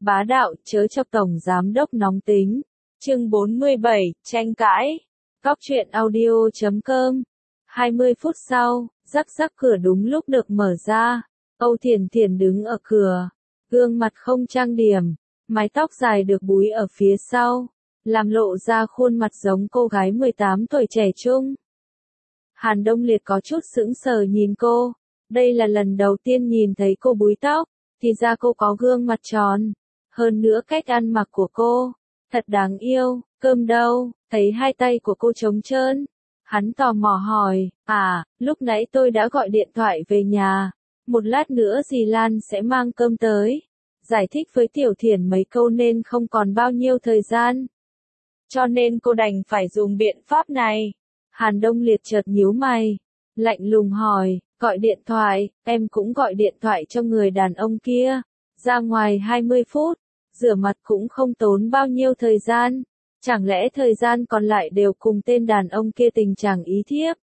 Bá đạo, chớ chọc tổng giám đốc nóng tính. Chương 47, tranh cãi. Góc truyện audio.com. 20 phút sau, rắc rắc cửa đúng lúc được mở ra. Âu Thiền Thiền đứng ở cửa, gương mặt không trang điểm, mái tóc dài được búi ở phía sau, làm lộ ra khuôn mặt giống cô gái 18 tuổi trẻ trung. Hàn Đông Liệt có chút sững sờ nhìn cô, đây là lần đầu tiên nhìn thấy cô búi tóc, thì ra cô có gương mặt tròn. Hơn nữa cách ăn mặc của cô, thật đáng yêu. Cơm đâu? Thấy hai tay của cô trống trơn. Hắn tò mò hỏi, lúc nãy tôi đã gọi điện thoại về nhà, một lát nữa dì Lan sẽ mang cơm tới. Giải thích với Tiểu Thiển mấy câu nên không còn bao nhiêu thời gian. Cho nên cô đành phải dùng biện pháp này. Hàn Đông Liệt chợt nhíu mày, lạnh lùng hỏi, gọi điện thoại, em cũng gọi điện thoại cho người đàn ông kia. Ra ngoài 20 phút, rửa mặt cũng không tốn bao nhiêu thời gian. Chẳng lẽ thời gian còn lại đều cùng tên đàn ông kia tình trạng ý thiếp?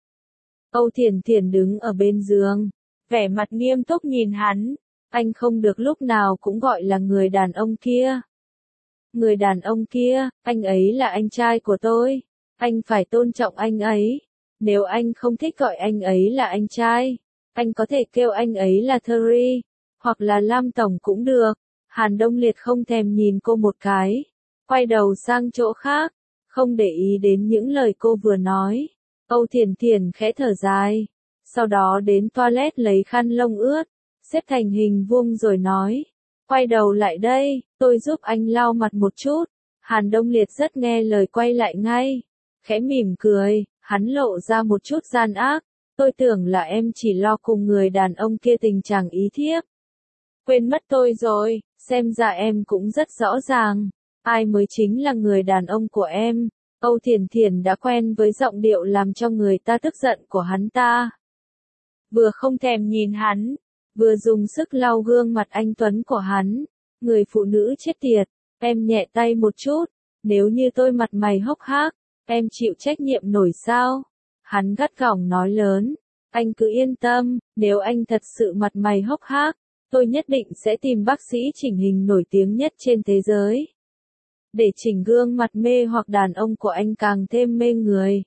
Âu Thiền Thiền đứng ở bên giường, vẻ mặt nghiêm túc nhìn hắn. Anh không được lúc nào cũng gọi là người đàn ông kia. Người đàn ông kia, anh ấy là anh trai của tôi. Anh phải tôn trọng anh ấy. Nếu anh không thích gọi anh ấy là anh trai, anh có thể kêu anh ấy là Terry, hoặc là Lam Tổng cũng được. Hàn Đông Liệt không thèm nhìn cô một cái, quay đầu sang chỗ khác, không để ý đến những lời cô vừa nói. Âu Thiền Thiền khẽ thở dài, sau đó đến toilet lấy khăn lông ướt, xếp thành hình vuông rồi nói, quay đầu lại đây, tôi giúp anh lau mặt một chút. Hàn Đông Liệt rất nghe lời quay lại ngay, khẽ mỉm cười, hắn lộ ra một chút gian ác, tôi tưởng là em chỉ lo cùng người đàn ông kia tình trạng ý thiếp. Quên mất tôi rồi, xem ra em cũng rất rõ ràng, ai mới chính là người đàn ông của em. Âu Thiền Thiền đã quen với giọng điệu làm cho người ta tức giận của hắn ta. Vừa không thèm nhìn hắn, vừa dùng sức lau gương mặt anh tuấn của hắn. Người phụ nữ chết tiệt, em nhẹ tay một chút, nếu như tôi mặt mày hốc hác, em chịu trách nhiệm nổi sao? Hắn gắt gỏng nói lớn, anh cứ yên tâm, nếu anh thật sự mặt mày hốc hác, tôi nhất định sẽ tìm bác sĩ chỉnh hình nổi tiếng nhất trên thế giới, để chỉnh gương mặt mê hoặc đàn ông của anh càng thêm mê người.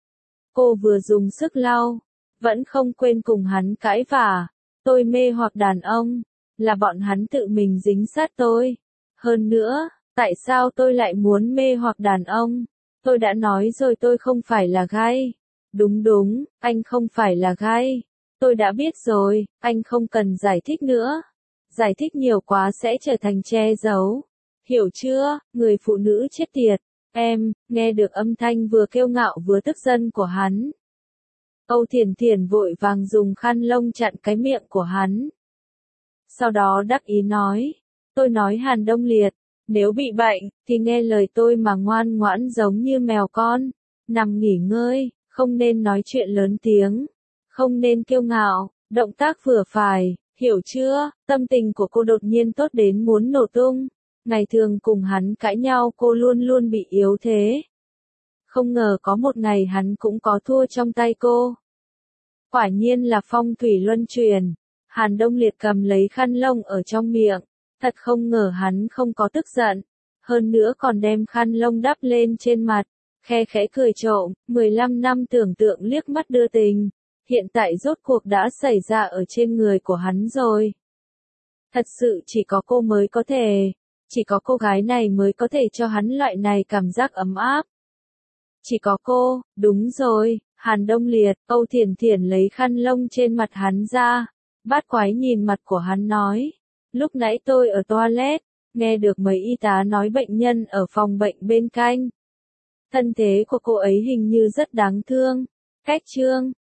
Cô vừa dùng sức lau, vẫn không quên cùng hắn cãi vả. Tôi mê hoặc đàn ông, là bọn hắn tự mình dính sát tôi. Hơn nữa, tại sao tôi lại muốn mê hoặc đàn ông? Tôi đã nói rồi tôi không phải là gay. Đúng, anh không phải là gay. Tôi đã biết rồi, anh không cần giải thích nữa. Giải thích nhiều quá sẽ trở thành che giấu. Hiểu chưa, người phụ nữ chết tiệt. Em, nghe được âm thanh vừa kiêu ngạo vừa tức giận của hắn. Âu Thiền Thiền vội vàng dùng khăn lông chặn cái miệng của hắn. Sau đó đắc ý nói, tôi nói Hàn Đông Liệt, nếu bị bệnh, thì nghe lời tôi mà ngoan ngoãn giống như mèo con. Nằm nghỉ ngơi, không nên nói chuyện lớn tiếng, không nên kiêu ngạo, động tác vừa phải, hiểu chưa? Tâm tình của cô đột nhiên tốt đến muốn nổ tung. Ngày thường cùng hắn cãi nhau cô luôn luôn bị yếu thế. Không ngờ có một ngày hắn cũng có thua trong tay cô. Quả nhiên là phong thủy luân chuyển. Hàn Đông Liệt cầm lấy khăn lông ở trong miệng. Thật không ngờ hắn không có tức giận. Hơn nữa còn đem khăn lông đắp lên trên mặt. Khe khẽ cười trộm, 15 năm tưởng tượng liếc mắt đưa tình. Hiện tại rốt cuộc đã xảy ra ở trên người của hắn rồi. Thật sự chỉ có cô mới có thể. Chỉ có cô gái này mới có thể cho hắn loại này cảm giác ấm áp. Chỉ có cô, đúng rồi. Hàn Đông Liệt, Âu Thiền Thiền lấy khăn lông trên mặt hắn ra. Bát quái nhìn mặt của hắn nói. Lúc nãy tôi ở toilet, nghe được mấy y tá nói bệnh nhân ở phòng bệnh bên cạnh. Thân thế của cô ấy hình như rất đáng thương. Cách trương,